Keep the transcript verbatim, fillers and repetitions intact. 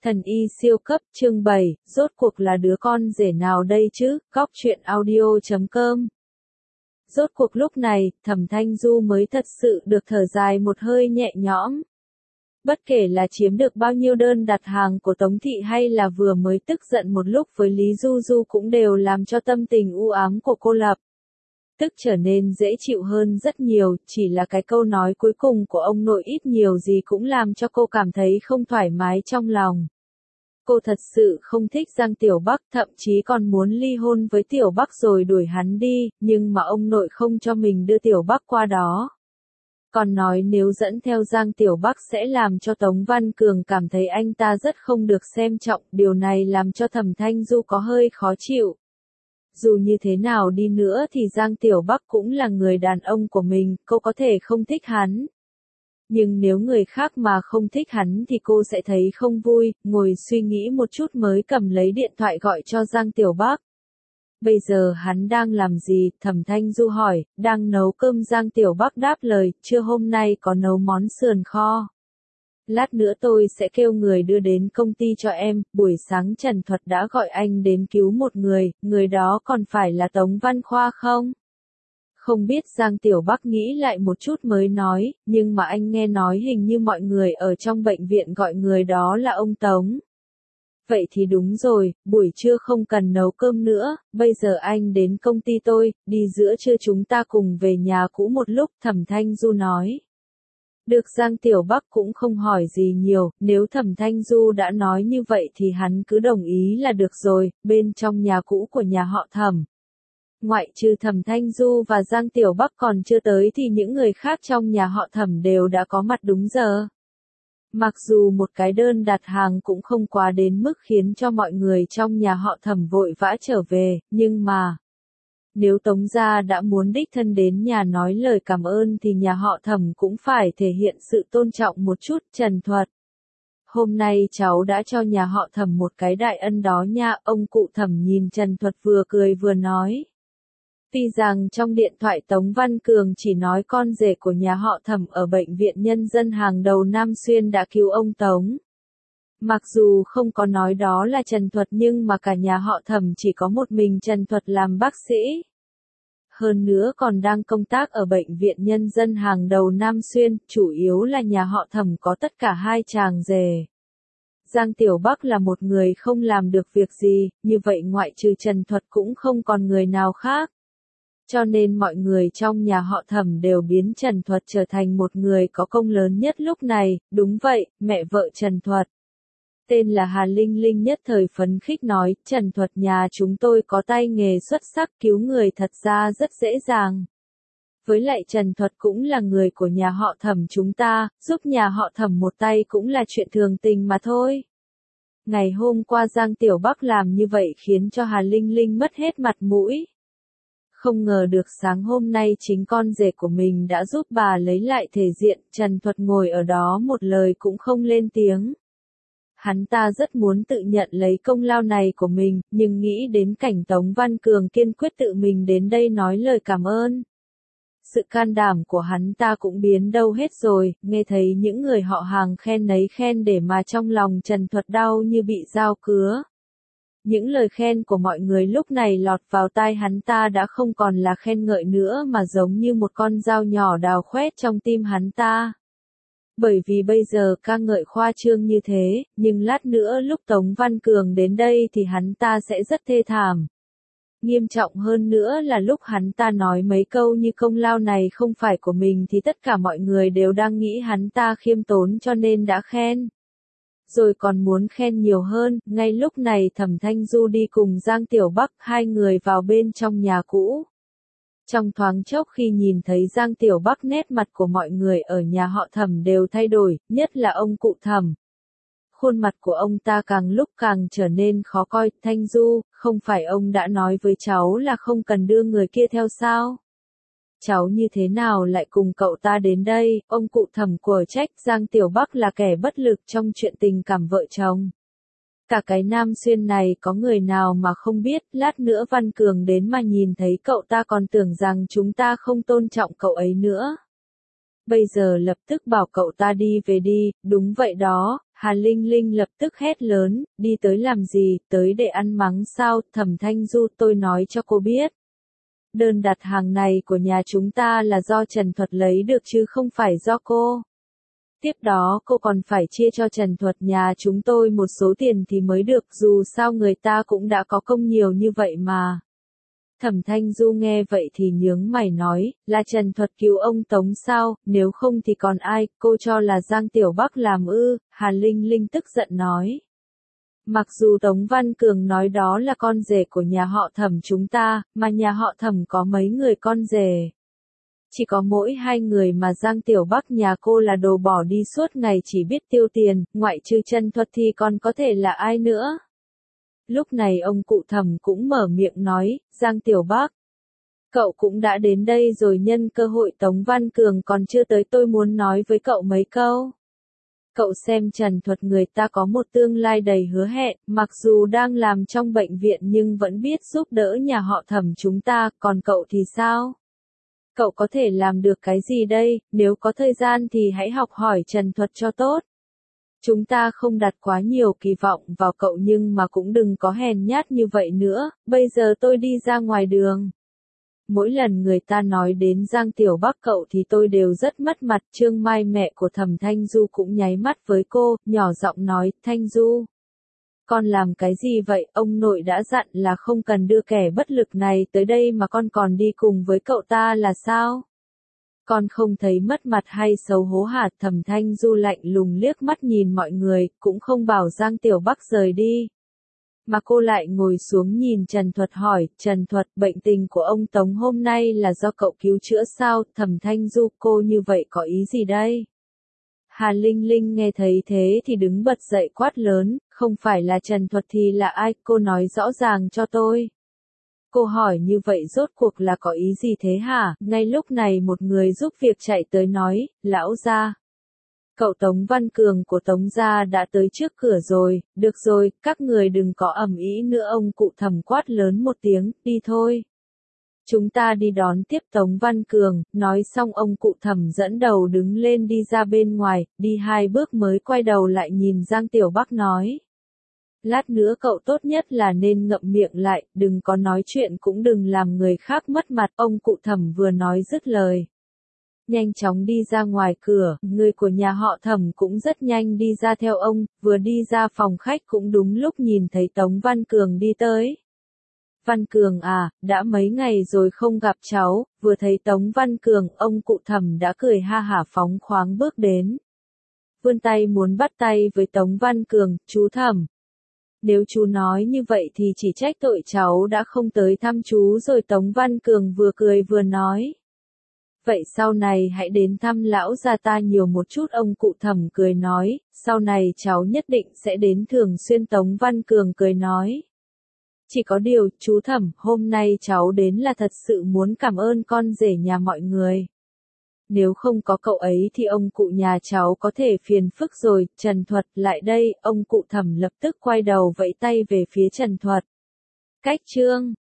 Thần y siêu cấp chương bảy, rốt cuộc là đứa con rể nào đây chứ, góc truyện audio chấm com. Rốt cuộc lúc này, Thẩm Thanh Du mới thật sự được thở dài một hơi nhẹ nhõm. Bất kể là chiếm được bao nhiêu đơn đặt hàng của Tống Thị hay là vừa mới tức giận một lúc với Lý Du Du cũng đều làm cho tâm tình u ám của cô Lập tức trở nên dễ chịu hơn rất nhiều, chỉ là cái câu nói cuối cùng của ông nội ít nhiều gì cũng làm cho cô cảm thấy không thoải mái trong lòng. Cô thật sự không thích Giang Tiểu Bắc, thậm chí còn muốn ly hôn với Tiểu Bắc rồi đuổi hắn đi, nhưng mà ông nội không cho mình đưa Tiểu Bắc qua đó. Còn nói nếu dẫn theo Giang Tiểu Bắc sẽ làm cho Tống Văn Cường cảm thấy anh ta rất không được xem trọng, điều này làm cho Thẩm Thanh Du có hơi khó chịu. Dù như thế nào đi nữa thì Giang Tiểu Bắc cũng là người đàn ông của mình, cô có thể không thích hắn. Nhưng nếu người khác mà không thích hắn thì cô sẽ thấy không vui, ngồi suy nghĩ một chút mới cầm lấy điện thoại gọi cho Giang Tiểu Bắc. Bây giờ hắn đang làm gì? Thẩm Thanh Du hỏi, đang nấu cơm. Giang Tiểu Bắc đáp lời, trưa hôm nay có nấu món sườn kho. Lát nữa tôi sẽ kêu người đưa đến công ty cho em. Buổi sáng Trần Thuật đã gọi anh đến cứu một người, người đó còn phải là Tống Văn Khoa không? Không biết. Giang Tiểu Bắc nghĩ lại một chút mới nói, nhưng mà anh nghe nói hình như mọi người ở trong bệnh viện gọi người đó là ông Tống. Vậy thì đúng rồi, buổi trưa không cần nấu cơm nữa, bây giờ anh đến công ty tôi, đi giữa trưa chúng ta cùng về nhà cũ một lúc, Thẩm Thanh Du nói. Được. Giang Tiểu Bắc cũng không hỏi gì nhiều, nếu Thẩm Thanh Du đã nói như vậy thì hắn cứ đồng ý là được rồi. Bên trong nhà cũ của nhà họ Thẩm, ngoại trừ Thẩm Thanh Du và Giang Tiểu Bắc còn chưa tới thì những người khác trong nhà họ Thẩm đều đã có mặt đúng giờ. Mặc dù một cái đơn đặt hàng cũng không quá đến mức khiến cho mọi người trong nhà họ Thẩm vội vã trở về, nhưng mà nếu Tống gia đã muốn đích thân đến nhà nói lời cảm ơn thì nhà họ Thẩm cũng phải thể hiện sự tôn trọng một chút. Trần Thuật, hôm nay cháu đã cho nhà họ Thẩm một cái đại ân đó nha. Ông cụ Thẩm nhìn Trần Thuật vừa cười vừa nói. Tuy rằng trong điện thoại Tống Văn Cường chỉ nói con rể của nhà họ Thẩm ở bệnh viện nhân dân hàng đầu Nam Xuyên đã cứu ông Tống. Mặc dù không có nói đó là Trần Thuật nhưng mà cả nhà họ Thẩm chỉ có một mình Trần Thuật làm bác sĩ. Hơn nữa còn đang công tác ở bệnh viện nhân dân hàng đầu Nam Xuyên, chủ yếu là nhà họ Thẩm có tất cả hai chàng rể. Giang Tiểu Bắc là một người không làm được việc gì, như vậy ngoại trừ Trần Thuật cũng không còn người nào khác. Cho nên mọi người trong nhà họ Thẩm đều biến Trần Thuật trở thành một người có công lớn nhất lúc này. Đúng vậy, mẹ vợ Trần Thuật, tên là Hà Linh Linh nhất thời phấn khích nói, Trần Thuật nhà chúng tôi có tay nghề xuất sắc, cứu người thật ra rất dễ dàng. Với lại Trần Thuật cũng là người của nhà họ Thẩm chúng ta, giúp nhà họ Thẩm một tay cũng là chuyện thường tình mà thôi. Ngày hôm qua Giang Tiểu Bắc làm như vậy khiến cho Hà Linh Linh mất hết mặt mũi. Không ngờ được sáng hôm nay chính con rể của mình đã giúp bà lấy lại thể diện. Trần Thuật ngồi ở đó một lời cũng không lên tiếng. Hắn ta rất muốn tự nhận lấy công lao này của mình, nhưng nghĩ đến cảnh Tống Văn Cường kiên quyết tự mình đến đây nói lời cảm ơn. Sự can đảm của hắn ta cũng biến đâu hết rồi, nghe thấy những người họ hàng khen nấy khen để mà trong lòng Trần Thuật đau như bị dao cứa. Những lời khen của mọi người lúc này lọt vào tai hắn ta đã không còn là khen ngợi nữa mà giống như một con dao nhỏ đào khoét trong tim hắn ta. Bởi vì bây giờ ca ngợi khoa trương như thế, nhưng lát nữa lúc Tống Văn Cường đến đây thì hắn ta sẽ rất thê thảm. Nghiêm trọng hơn nữa là lúc hắn ta nói mấy câu như công lao này không phải của mình thì tất cả mọi người đều đang nghĩ hắn ta khiêm tốn cho nên đã khen. Rồi còn muốn khen nhiều hơn. Ngay lúc này Thẩm Thanh Du đi cùng Giang Tiểu Bắc, hai người vào bên trong nhà cũ. Trong thoáng chốc khi nhìn thấy Giang Tiểu Bắc, nét mặt của mọi người ở nhà họ Thẩm đều thay đổi, nhất là ông cụ Thẩm. Khuôn mặt của ông ta càng lúc càng trở nên khó coi. Thanh Du, không phải ông đã nói với cháu là không cần đưa người kia theo sao? Cháu như thế nào lại cùng cậu ta đến đây? Ông cụ Thẩm của trách. Giang Tiểu Bắc là kẻ bất lực trong chuyện tình cảm vợ chồng. Cả cái Nam Xuyên này có người nào mà không biết, lát nữa Văn Cường đến mà nhìn thấy cậu ta còn tưởng rằng chúng ta không tôn trọng cậu ấy nữa. Bây giờ lập tức bảo cậu ta đi về đi. Đúng vậy đó, Hà Linh Linh lập tức hét lớn, đi tới làm gì, tới để ăn mắng sao, Thẩm Thanh Du tôi nói cho cô biết. Đơn đặt hàng này của nhà chúng ta là do Trần Thuật lấy được chứ không phải do cô. Tiếp đó cô còn phải chia cho Trần Thuật nhà chúng tôi một số tiền thì mới được, dù sao người ta cũng đã có công nhiều như vậy mà. Thẩm Thanh Du nghe vậy thì nhướng mày nói, là Trần Thuật cứu ông Tống sao, nếu không thì còn ai, cô cho là Giang Tiểu Bắc làm ư, Hà Linh Linh tức giận nói. Mặc dù Tống Văn Cường nói đó là con rể của nhà họ Thẩm chúng ta, mà nhà họ Thẩm có mấy người con rể. Chỉ có mỗi hai người mà Giang Tiểu Bắc nhà cô là đồ bỏ đi suốt ngày chỉ biết tiêu tiền, ngoại trừ Trần Thuật thì còn có thể là ai nữa. Lúc này ông cụ Thẩm cũng mở miệng nói, Giang Tiểu Bắc. Cậu cũng đã đến đây rồi, nhân cơ hội Tống Văn Cường còn chưa tới tôi muốn nói với cậu mấy câu. Cậu xem Trần Thuật người ta có một tương lai đầy hứa hẹn, mặc dù đang làm trong bệnh viện nhưng vẫn biết giúp đỡ nhà họ Thẩm chúng ta, còn cậu thì sao? Cậu có thể làm được cái gì đây, nếu có thời gian thì hãy học hỏi Trần Thuật cho tốt. Chúng ta không đặt quá nhiều kỳ vọng vào cậu nhưng mà cũng đừng có hèn nhát như vậy nữa, bây giờ tôi đi ra ngoài đường. Mỗi lần người ta nói đến Giang Tiểu Bắc cậu thì tôi đều rất mất mặt. Trương Mai mẹ của Thẩm Thanh Du cũng nháy mắt với cô, nhỏ giọng nói, Thanh Du. Con làm cái gì vậy, ông nội đã dặn là không cần đưa kẻ bất lực này tới đây mà con còn đi cùng với cậu ta là sao? Con không thấy mất mặt hay xấu hổ hả? Thẩm Thanh Du lạnh lùng liếc mắt nhìn mọi người, cũng không bảo Giang Tiểu Bắc rời đi. Mà cô lại ngồi xuống nhìn Trần Thuật hỏi, Trần Thuật, bệnh tình của ông Tống hôm nay là do cậu cứu chữa sao? Thẩm Thanh Du, cô như vậy có ý gì đây? Hà Linh Linh nghe thấy thế thì đứng bật dậy quát lớn, không phải là Trần Thuật thì là ai, cô nói rõ ràng cho tôi. Cô hỏi như vậy rốt cuộc là có ý gì thế hả? Ngay lúc này một người giúp việc chạy tới nói, lão gia. Cậu Tống Văn Cường của Tống gia đã tới trước cửa rồi, được rồi, các người đừng có ầm ĩ nữa, ông cụ Thẩm quát lớn một tiếng, đi thôi. Chúng ta đi đón tiếp Tống Văn Cường, nói xong ông cụ Thẩm dẫn đầu đứng lên đi ra bên ngoài, đi hai bước mới quay đầu lại nhìn Giang Tiểu Bắc nói. Lát nữa cậu tốt nhất là nên ngậm miệng lại, đừng có nói chuyện cũng đừng làm người khác mất mặt, ông cụ Thẩm vừa nói dứt lời. Nhanh chóng đi ra ngoài cửa, người của nhà họ Thẩm cũng rất nhanh đi ra theo ông, vừa đi ra phòng khách cũng đúng lúc nhìn thấy Tống Văn Cường đi tới. Văn Cường à, đã mấy ngày rồi không gặp cháu, vừa thấy Tống Văn Cường, ông cụ Thẩm đã cười ha hả phóng khoáng bước đến. Vươn tay muốn bắt tay với Tống Văn Cường, chú Thẩm. Nếu chú nói như vậy thì chỉ trách tội cháu đã không tới thăm chú rồi, Tống Văn Cường vừa cười vừa nói. Vậy sau này hãy đến thăm lão gia ta nhiều một chút, ông cụ Thẩm cười nói, sau này cháu nhất định sẽ đến thường xuyên, Tống Văn Cường cười nói. Chỉ có điều, chú Thẩm, hôm nay cháu đến là thật sự muốn cảm ơn con rể nhà mọi người. Nếu không có cậu ấy thì ông cụ nhà cháu có thể phiền phức rồi, Trần Thuật, lại đây, ông cụ Thẩm lập tức quay đầu vẫy tay về phía Trần Thuật. Cách chương